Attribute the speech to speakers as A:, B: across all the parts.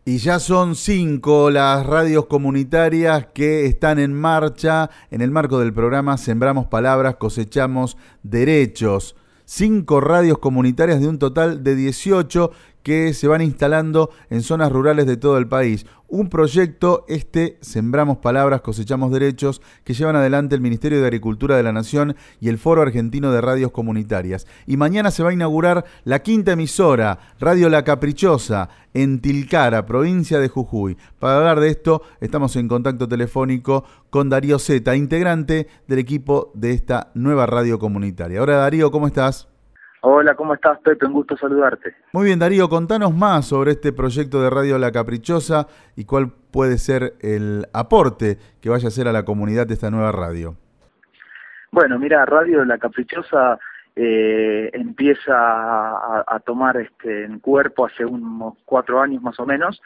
A: Y ya son 5 las radios comunitarias que están en marcha en el marco del programa Sembramos Palabras, Cosechamos Derechos. 5 radios comunitarias de un total de 18 que se van instalando en zonas rurales de todo el país. Un proyecto, Sembramos Palabras, Cosechamos Derechos, que llevan adelante el Ministerio de Agricultura de la Nación y el Foro Argentino de Radios Comunitarias. Y mañana se va a inaugurar la 5ª emisora, Radio La Caprichosa, en Tilcara, provincia de Jujuy. Para hablar de esto, estamos en contacto telefónico con Darío Zeta, integrante del equipo de esta nueva radio comunitaria. Hola Darío, ¿cómo estás?
B: Hola, ¿cómo estás, Pepe? Un gusto saludarte.
A: Muy bien, Darío, contanos más sobre este proyecto de Radio La Caprichosa y cuál puede ser el aporte que vaya a hacer a la comunidad de esta nueva radio.
B: Bueno, mira, Radio La Caprichosa empieza a tomar en cuerpo hace unos 4 años más o menos,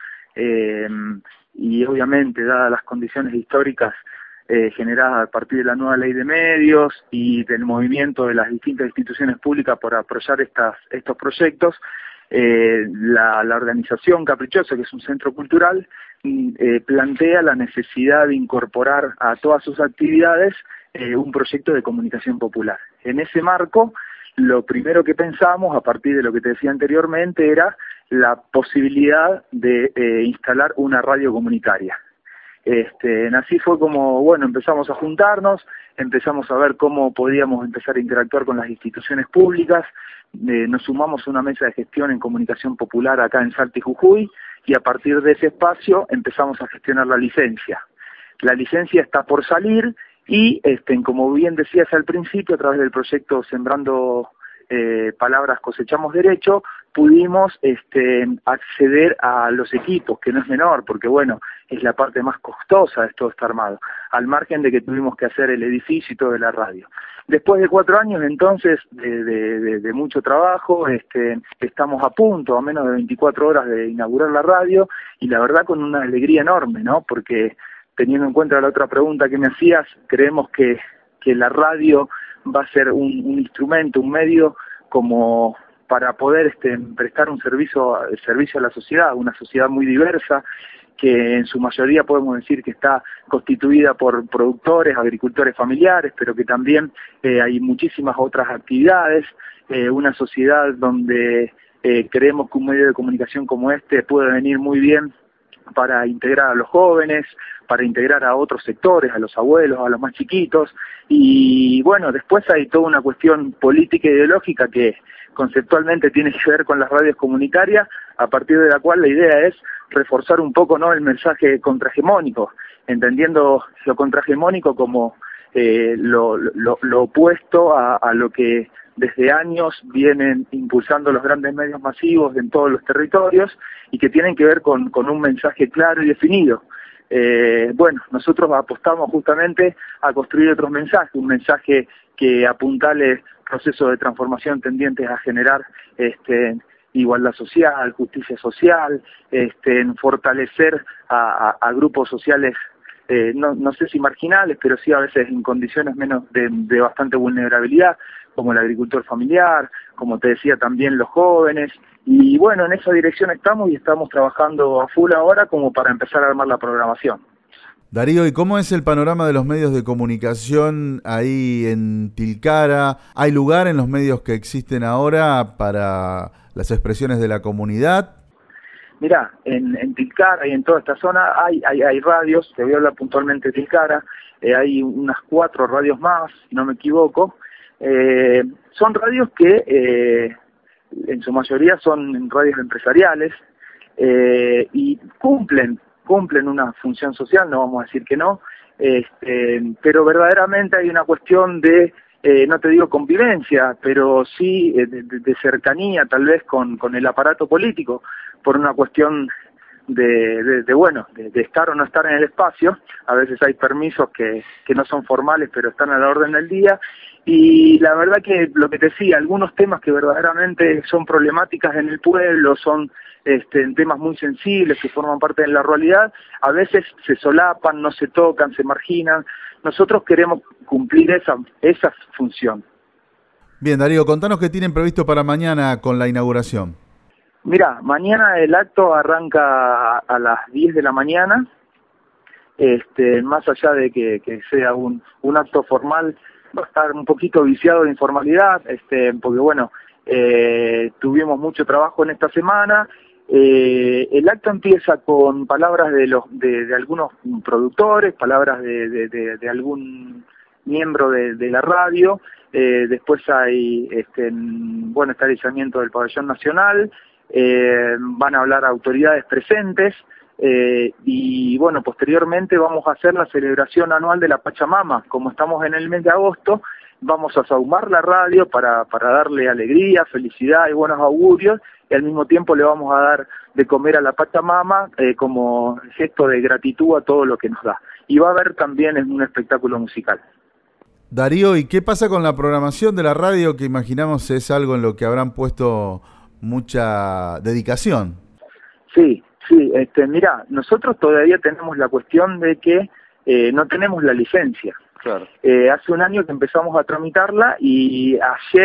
B: y obviamente, dadas las condiciones históricas generadas a partir de la nueva ley de medios y del movimiento de las distintas instituciones públicas por apoyar estos proyectos, la organización Caprichosa, que es un centro cultural, plantea la necesidad de incorporar a todas sus actividades un proyecto de comunicación popular. En ese marco, lo primero que pensamos, a partir de lo que te decía anteriormente, era la posibilidad de instalar una radio comunitaria. Así fue como, bueno, empezamos a juntarnos, empezamos a ver cómo podíamos empezar a interactuar con las instituciones públicas, nos sumamos a una mesa de gestión en comunicación popular acá en Salta y Jujuy, y a partir de ese espacio empezamos a gestionar la licencia. La licencia está por salir y, como bien decías al principio, a través del proyecto Sembrando Palabras, Cosechamos Derecho, pudimos acceder a los equipos, que no es menor, porque bueno, es la parte más costosa de todo esto armado, al margen de que tuvimos que hacer el edificio y todo de la radio. Después de 4 años entonces de mucho trabajo, estamos a punto, a menos de 24 horas de inaugurar la radio, y la verdad con una alegría enorme, ¿no? Porque teniendo en cuenta la otra pregunta que me hacías, creemos que la radio va a ser un instrumento, un medio como para poder prestar un servicio a la sociedad, una sociedad muy diversa, que en su mayoría podemos decir que está constituida por productores, agricultores familiares, pero que también hay muchísimas otras actividades, una sociedad donde creemos que un medio de comunicación como puede venir muy bien para integrar a los jóvenes, para integrar a otros sectores, a los abuelos, a los más chiquitos, y bueno, después hay toda una cuestión política e ideológica que conceptualmente tiene que ver con las radios comunitarias, a partir de la cual la idea es reforzar un poco, ¿no?, el mensaje contrahegemónico, entendiendo lo contrahegemónico como lo opuesto a lo que desde años vienen impulsando los grandes medios masivos en todos los territorios y que tienen que ver con un mensaje claro y definido. Bueno, nosotros apostamos justamente a construir otros mensajes, un mensaje que apuntale procesos de transformación tendientes a generar igualdad social, justicia social, en fortalecer a grupos sociales, no sé si marginales, pero sí a veces en condiciones menos de bastante vulnerabilidad, como el agricultor familiar, como te decía también los jóvenes, y bueno, en esa dirección estamos y estamos trabajando a full ahora como para empezar a armar la programación.
A: Darío, ¿y cómo es el panorama de los medios de comunicación ahí en Tilcara? ¿Hay lugar en los medios que existen ahora para las expresiones de la comunidad?
B: Mirá, en Tilcara y en toda esta zona hay radios, te voy a hablar puntualmente de Tilcara, hay unas 4 radios más, si no me equivoco. Son radios que en su mayoría son radios empresariales y cumplen una función social, no vamos a decir que no, pero verdaderamente hay una cuestión de, no te digo convivencia, pero sí de cercanía tal vez con el aparato político, por una cuestión de estar o no estar en el espacio. A veces hay permisos que no son formales, pero están a la orden del día, y la verdad que lo que te decía, algunos temas que verdaderamente son problemáticas en el pueblo, son temas muy sensibles que forman parte de la realidad, a veces se solapan, no se tocan, se marginan. Nosotros queremos cumplir esa función.
A: Bien, Darío, contanos qué tienen previsto para mañana con la inauguración.
B: Mira, mañana el acto arranca a las 10 de la mañana. Más allá de que sea un acto formal, va a estar un poquito viciado de informalidad, porque bueno, tuvimos mucho trabajo en esta semana. El acto empieza con palabras de algunos productores, palabras de algún miembro de la radio. Después hay bueno, está el izamiento del pabellón nacional. Van a hablar autoridades presentes. Y bueno, posteriormente vamos a hacer la celebración anual de la Pachamama. Como estamos en el mes de agosto, vamos a sahumar la radio para darle alegría, felicidad y buenos augurios, y al mismo tiempo le vamos a dar de comer a la Pachamama como gesto de gratitud a todo lo que nos da. Y va a haber también un espectáculo musical.
A: Darío, ¿y qué pasa con la programación de la radio, que imaginamos es algo en lo que habrán puesto mucha dedicación?
B: Sí, mira, nosotros todavía tenemos la cuestión de que no tenemos la licencia.
A: Claro.
B: Hace un año que empezamos a tramitarla y ayer